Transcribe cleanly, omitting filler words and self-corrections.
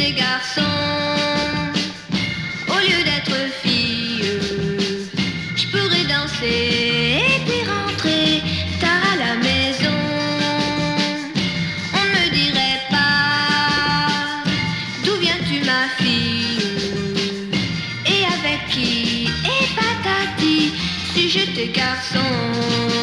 j'étais garçon, au lieu d'être fille, je pourrais danser et puis rentrer tard à la maison. On ne me dirait pas d'où viens-tu ma fille et avec qui et patati si j'étais garçon.